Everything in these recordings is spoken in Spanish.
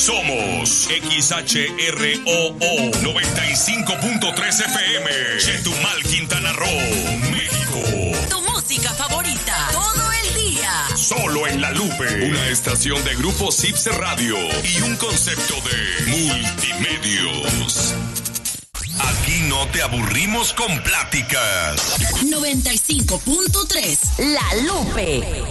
Somos XHROO 95.3 FM, Chetumal, Quintana Roo, México. Tu música favorita, todo el día. Solo en La Lupe, una estación de Grupo Sips Radio y un concepto de multimedios. Aquí no te aburrimos con pláticas. 95.3, La Lupe.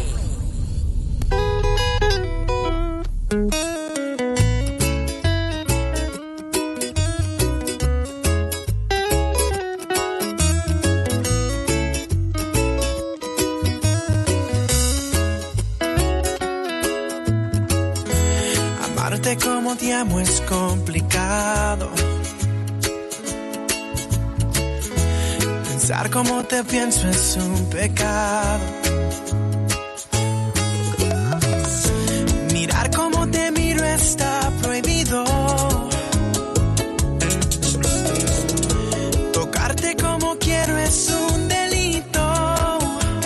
Amarte como te amo es complicado. Pensar como te pienso es un pecado. Mirar como te miro está prohibido. Tocarte como quiero es un delito.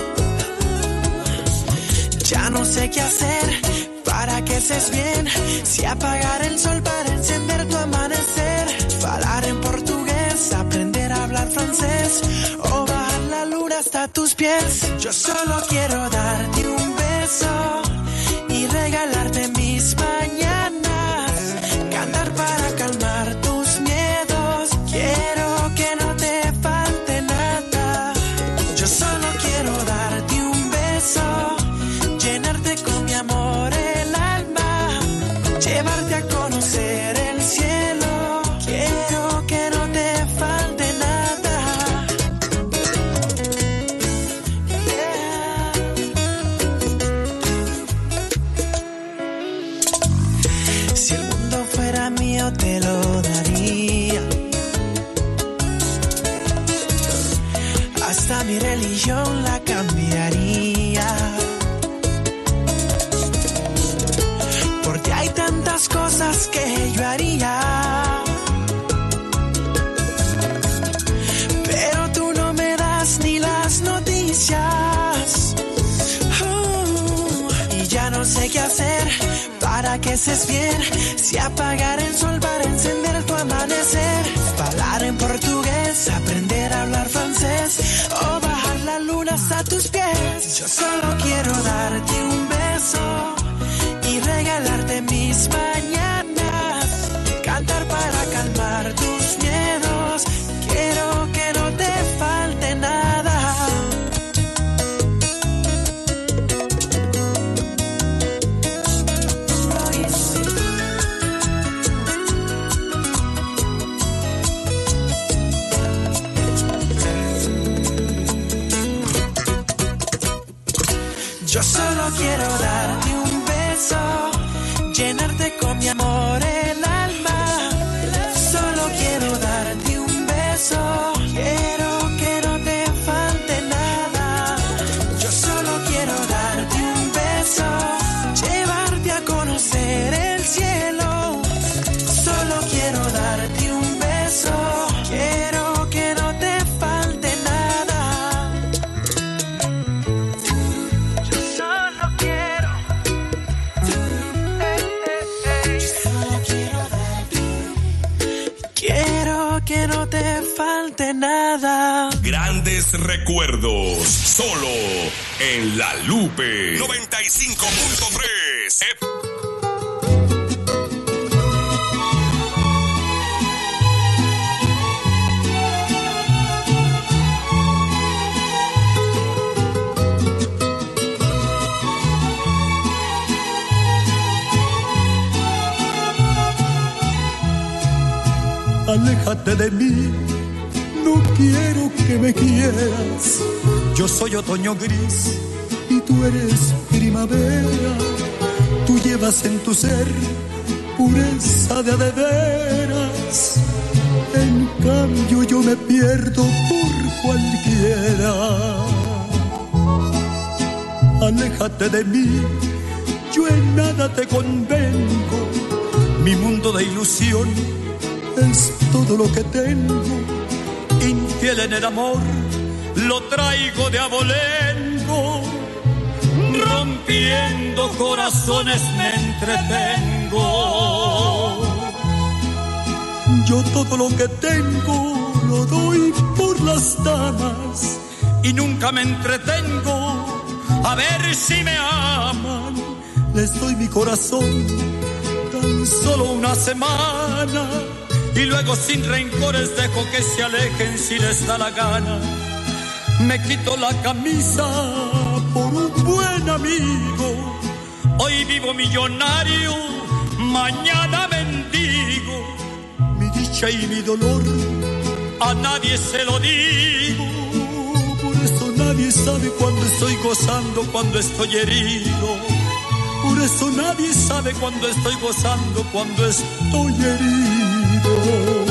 Ya no sé qué hacer para que estés bien. Si apagar el sol para encender tu amanecer. Hablar en portugués, aprender a hablar francés. O bajar la luna hasta tus pies. Yo solo quiero darte un beso y regalarte mis mañanas. Cantar para calmar tus miedos. Quiero que no te falte nada. Yo solo quiero darte un beso, llenarte con mi amor el alma, llevarte a conocer el cielo. Quiero que no te falte nada. Si el mundo fuera mío te lo daría. Hasta mi religión la cambiaría. Porque hay tantas cosas que yo haría. Pero tú no me das ni las noticias. Y ya no sé qué hacer para que estés bien. Si apagar el sol para encender tu amanecer. Hablar en portugués, aprender a hablar francés. O bajar la luna hasta tus pies. Yo solo quiero darte un beso y regalarte mis mañanas. Cantar para calmar tus miedos. Quiero que no te falte nada. Yo solo quiero darte un beso, llenarte con mi amor el alma. Solo quiero darte un beso. Quiero que no te falte nada. Yo solo quiero darte un beso, llevarte a conocer el cielo. Solo quiero darte un beso. Quiero que no te falte nada. Yo solo quiero. Quiero que no te falte nada. Grandes recuerdos, solo en La Lupe 95.3. Aléjate de mí, no quiero que me quieras. Yo soy otoño gris y tú eres primavera. Tú llevas en tu ser pureza de veras. En cambio yo me pierdo por cualquiera. Aléjate de mí, yo en nada te convengo. Mi mundo de ilusión es todo lo que tengo. Infiel en el amor, lo traigo de abolengo. Rompiendo corazones me entretengo. Yo todo lo que tengo lo doy por las damas y nunca me entretengo a ver si me aman. Les doy mi corazón tan solo una semana y luego sin rencores dejo que se alejen si les da la gana. Me quito la camisa por un buen amigo. Hoy vivo millonario, mañana mendigo. Mi dicha y mi dolor a nadie se lo digo. Por eso nadie sabe cuando estoy gozando, cuando estoy herido. Por eso nadie sabe cuando estoy gozando, cuando estoy herido.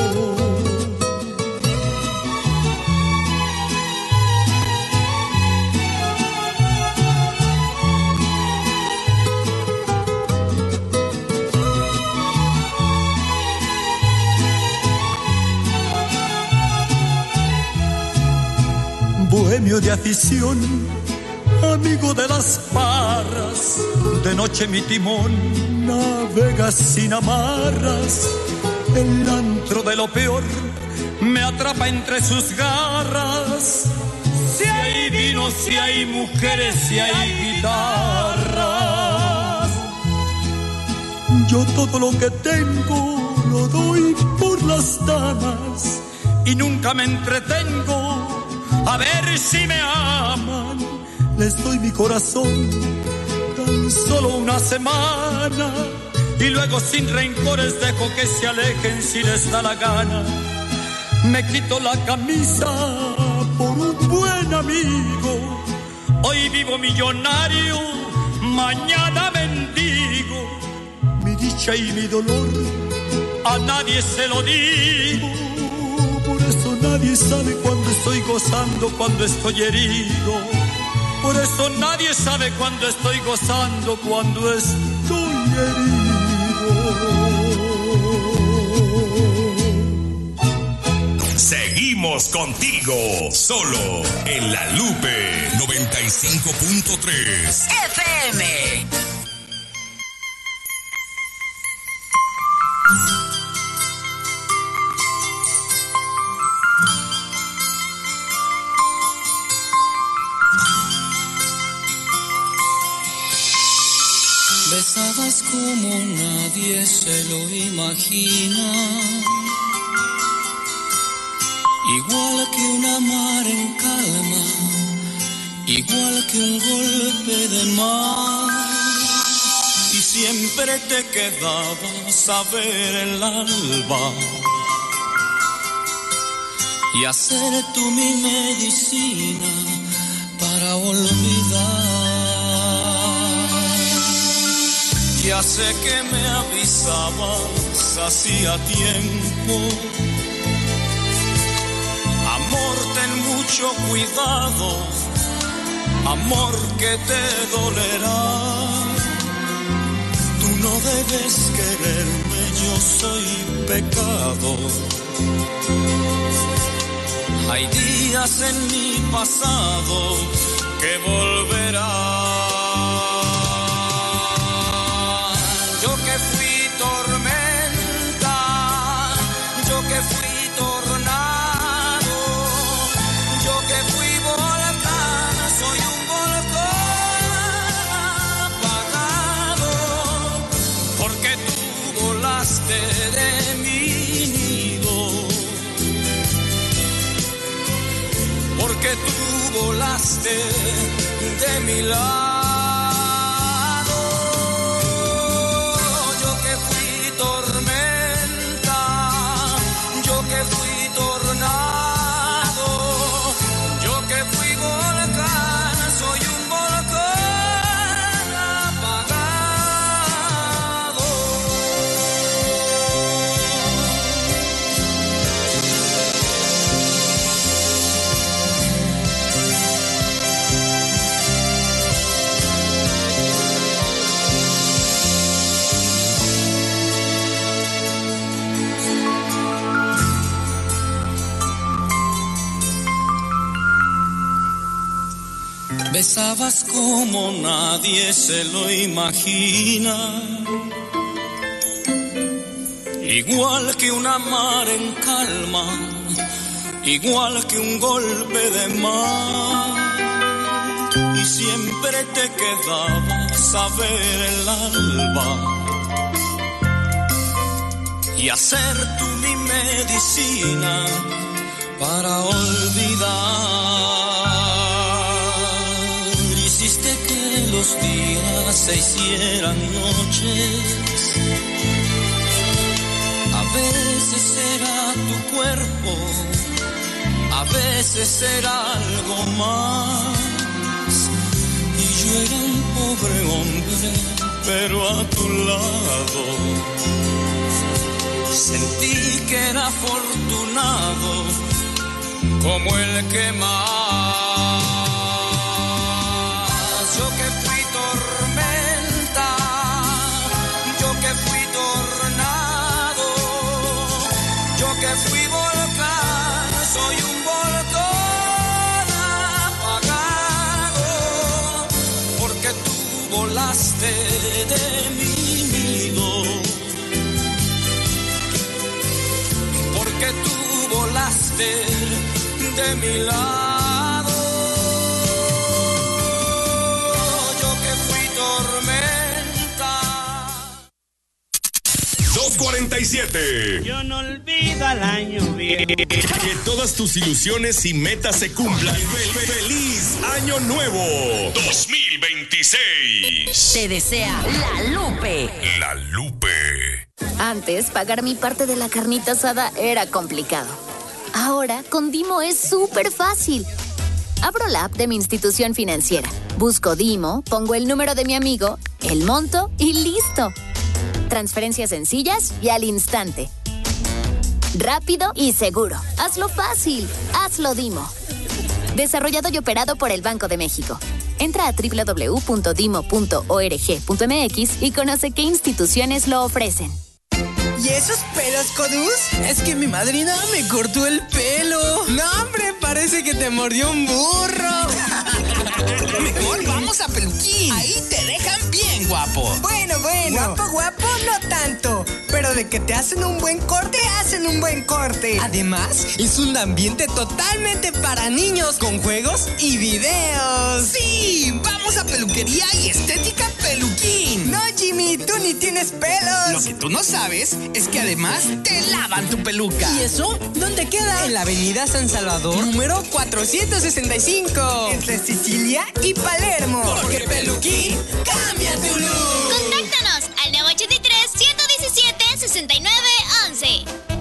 Bohemio de afición, amigo de las barras, de noche mi timón navega sin amarras. El antro de lo peor me atrapa entre sus garras. Si hay vino, si hay mujeres, si hay guitarras. Yo todo lo que tengo lo doy por las damas y nunca me entretengo a ver si me aman. Les doy mi corazón tan solo una semana y luego sin rencores dejo que se alejen si les da la gana. Me quito la camisa por un buen amigo. Hoy vivo millonario, mañana mendigo. Mi dicha y mi dolor a nadie se lo digo. Por eso nadie sabe cuando estoy gozando, cuando estoy herido. Por eso nadie sabe cuando estoy gozando, cuando estoy herido. Seguimos contigo, solo en La Lupe 95.3 FM. Besabas como nadie se lo imagina, igual que una mar en calma, igual que un golpe de mar. Y siempre te quedabas a ver el alba y hacer tú mi medicina para olvidar. Ya sé que me avisabas hacía tiempo. Amor, ten mucho cuidado, amor, que te dolerá. Tú no debes quererme, yo soy pecado. Hay días en mi pasado que volverán. Yo que fui tormenta, yo que fui tornado, yo que fui volcán, soy un volcán apagado, porque tú volaste de mi nido, porque tú volaste de mi lado. Besabas como nadie se lo imagina, igual que una mar en calma, igual que un golpe de mar. Y siempre te quedabas a ver el alba y hacer tú mi medicina para olvidar. Hiciste que los días se hicieran noches. A veces era tu cuerpo, a veces era algo más. Y yo era un pobre hombre, pero a tu lado sentí que era afortunado como el que más. Yo que fui tormenta, yo que fui tornado, yo que fui volcán, soy un volcán apagado, porque tú volaste de mi nido, porque tú volaste de mi lado. Yo que fui tormenta. 2:47. Yo no olvido al año viejo. Que todas tus ilusiones y metas se cumplan. ¡Feliz Año Nuevo 2026! Te desea La Lupe. La Lupe. Antes, pagar mi parte de la carnita asada era complicado. Ahora, con Dimo es súper fácil. Abro la app de mi institución financiera, busco Dimo, pongo el número de mi amigo, el monto y listo. Transferencias sencillas y al instante. Rápido y seguro. Hazlo fácil. Hazlo Dimo. Desarrollado y operado por el Banco de México. Entra a www.dimo.org.mx y conoce qué instituciones lo ofrecen. ¿Y esos pelos, Codus? Es que mi madrina me cortó el pelo. No, hombre, parece que te mordió un burro. Mejor vamos a Peluquín. Ahí te dejan bien guapo. Bueno. Guapo no tanto. Pero de que te hacen un buen corte, hacen un buen corte. Además, es un ambiente totalmente para niños, con juegos y videos. Sí, vamos a Peluquería y Estética Peluquín. No, Jimmy, tú ni tienes pelos. Lo que tú no sabes es que además te lavan tu peluca. ¿Y eso? ¿Dónde queda? En la avenida San Salvador, número 465. Entre Sicilia y Palermo. Porque Peluquín cambia tu look. Contáctanos al 983-117-6911.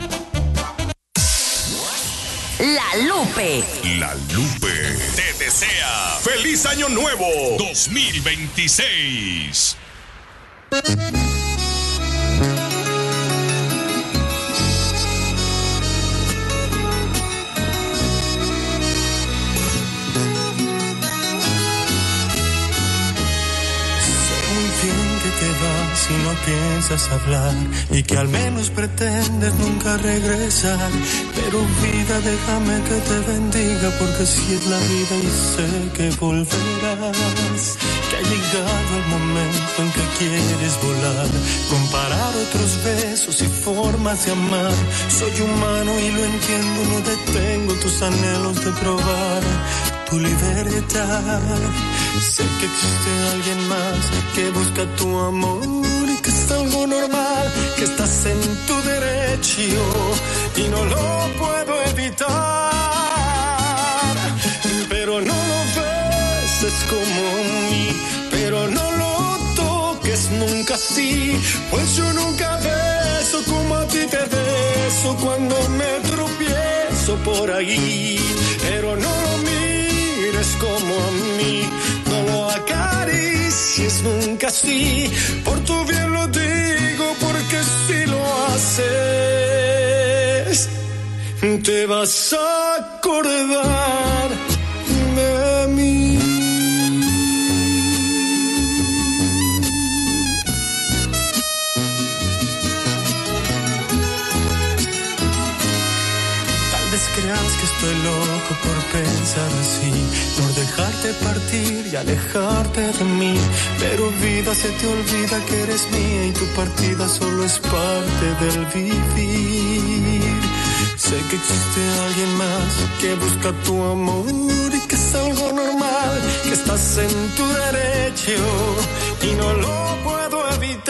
La Lupe. La Lupe te desea ¡Feliz Año Nuevo 2026! Si no piensas hablar y que al menos pretendes nunca regresar, pero vida, déjame que te bendiga, porque si es la vida y sé que volverás, que ha llegado el momento en que quieres volar, comparar otros besos y formas de amar. Soy humano y lo entiendo, no detengo tus anhelos de probar tu libertad. Sé que existe alguien más que busca tu amor y que es algo normal, que estás en tu derecho y no lo puedo evitar. Pero no lo beses como mí, pero no lo toques nunca así, pues yo nunca beso como a ti te beso cuando me tropiezo por ahí. Pero no lo mires como a mí, no lo acaricies nunca así, por tu bien lo digo, porque si lo haces te vas a acordar de mí. Tal vez creas que estoy estoy loco por pensar así, por dejarte partir y alejarte de mí. Pero vida, se te olvida que eres mía y tu partida solo es parte del vivir. Sé que existe alguien más que busca tu amor y que es algo normal, que estás en tu derecho y no lo puedo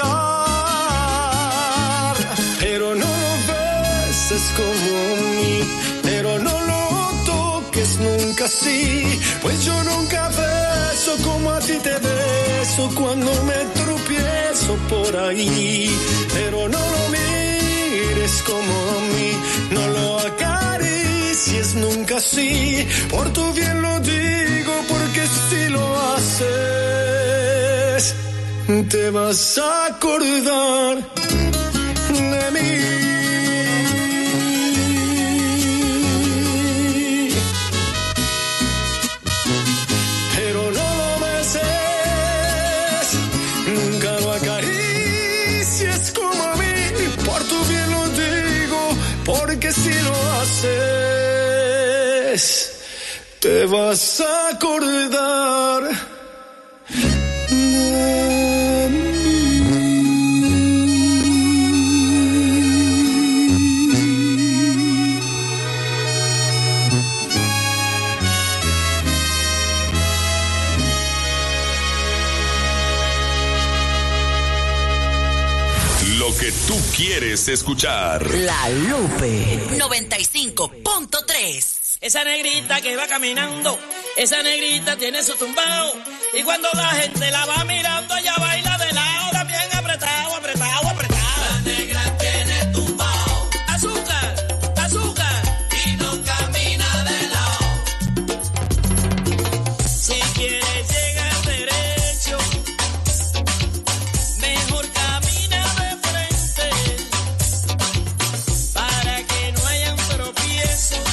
evitar. Pero no lo beses como a mí, pero no lo toques nunca así, pues yo nunca beso como a ti te beso cuando me tropiezo por ahí. Pero no lo mires como a mí, no lo acaricies nunca así, por tu bien lo digo, porque si lo haces te vas a acordar de mí. Pero no lo beses, nunca lo acaricies como a mí, por tu bien lo digo, porque si lo haces te vas a acordar de mí. Lo que tú quieres escuchar. La Lupe 95.3. Esa negrita que va caminando, esa negrita tiene su tumbao, y cuando la gente la va mirando, ella baila de lado, también apretado, apretado, apretado. La negra tiene tumbao, azúcar, azúcar, y no camina de lado. Si quieres llegar derecho, mejor camina de frente, para que no hayan tropiezos.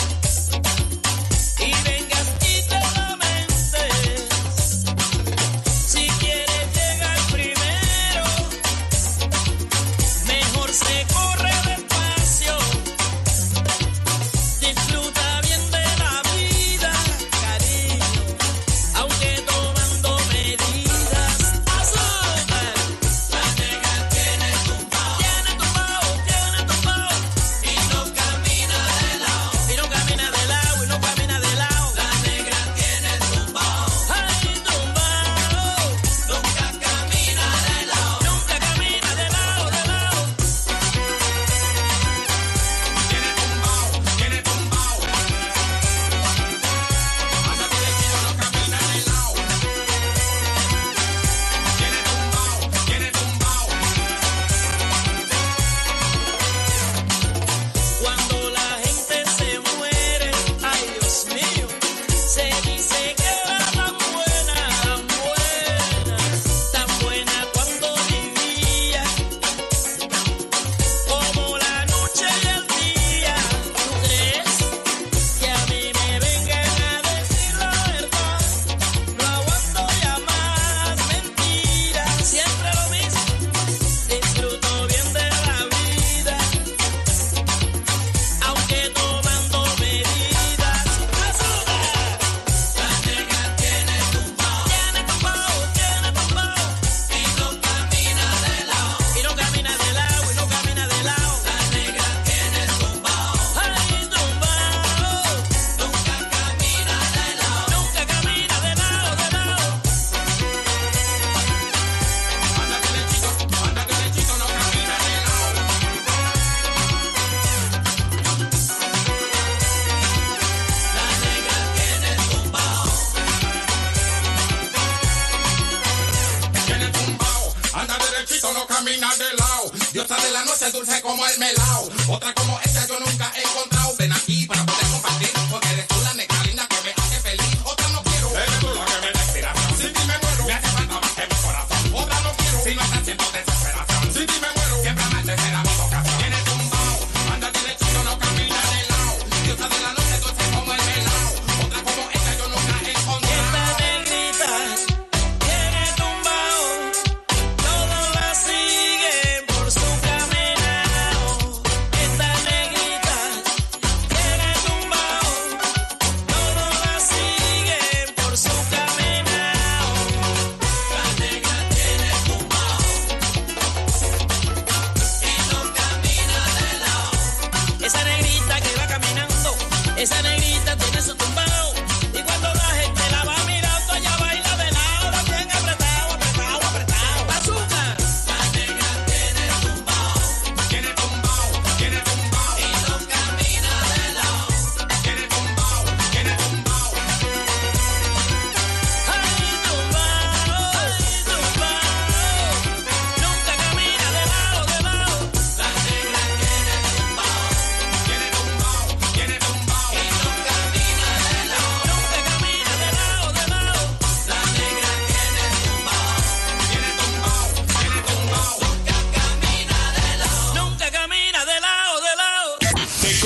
Diosa de la noche, dulce como el melao. Otra como esta yo nunca he encontrado. Ven aquí para poder compartir, porque eres tú la nectarina que me hace feliz. Otra no quiero, eres tú la que me da inspiración. Sin ti me muero, me hace falta más que mi corazón. Otra no quiero, si no estás siendo desesperación. Sin ti me muero, siempre amarte será mi vocación. Tienes tumbao, anda derechito, no camina de lado. Diosa de la noche, dulce como el melao. Otra como esta yo nunca he encontrado. Esta negrita tiene tumbao, todos la siguen por su caminado. Esta negrita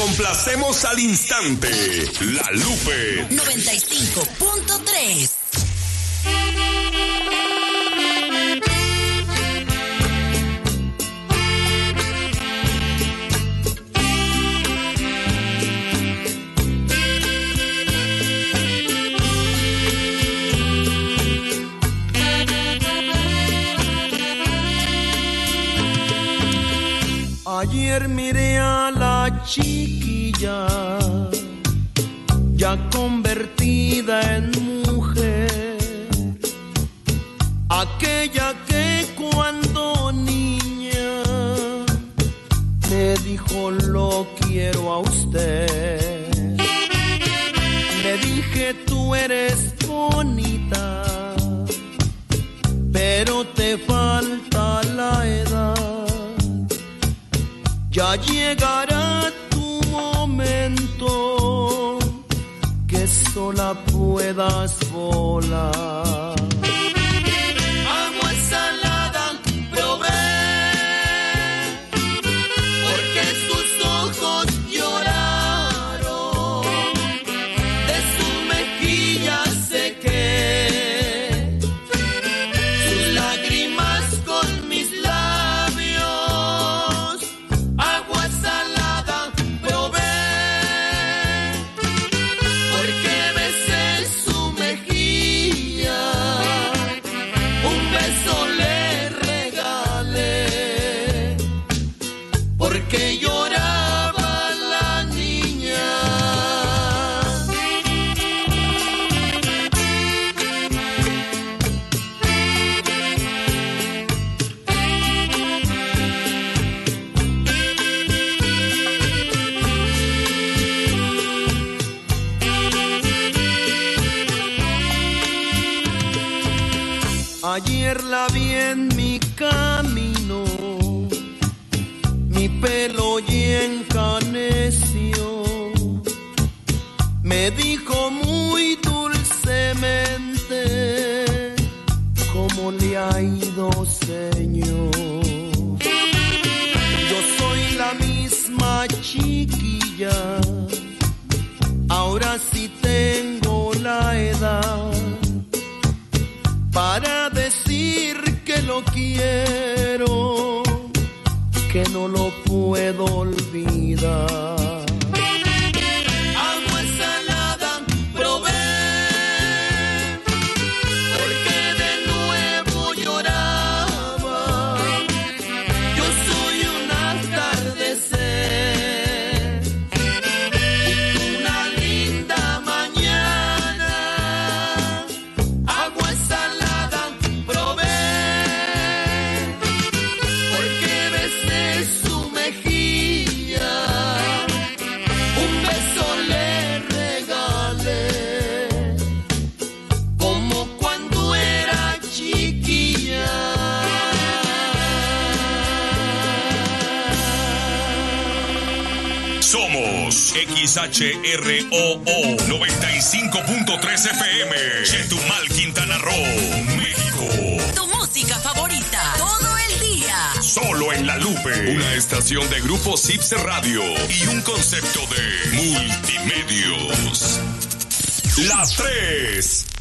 complacemos al instante. La Lupe 95.3. Ayer miré a la chiquilla, ya convertida en mujer, aquella que cuando niña me dijo lo quiero a usted. Le dije tú eres bonita, pero te falta la edad. Ya llegará tu momento que sola puedas volar. Agua salada probé, porque sus ojos lloraron, de su mejilla sequé sus lágrimas con mis labios. Agua salada probé, porque besé su mejilla, un beso le regalé, porque lloraba la niña. Ayer la vi en mi camino, mi pelo y encaneció. Me dijo muy dulcemente, ¿cómo le ha ido, señor? Yo soy la misma chiquilla, ahora sí tengo la edad para decir que lo quiero, que no lo puedo olvidar. Agua salada probé, porque de nuevo lloraba. Yo soy un atardecer y una linda mañana. Agua salada probé, porque besé su mejilla, un beso le regalé, como cuando era chiquilla. Somos XHROO 95.3 FM, Chetumal, Quintana Roo, México. Tu música favorita todo el día. Solo en La Lupe, una estación de Grupo Sips Radio y un concepto de multimedios. La 3.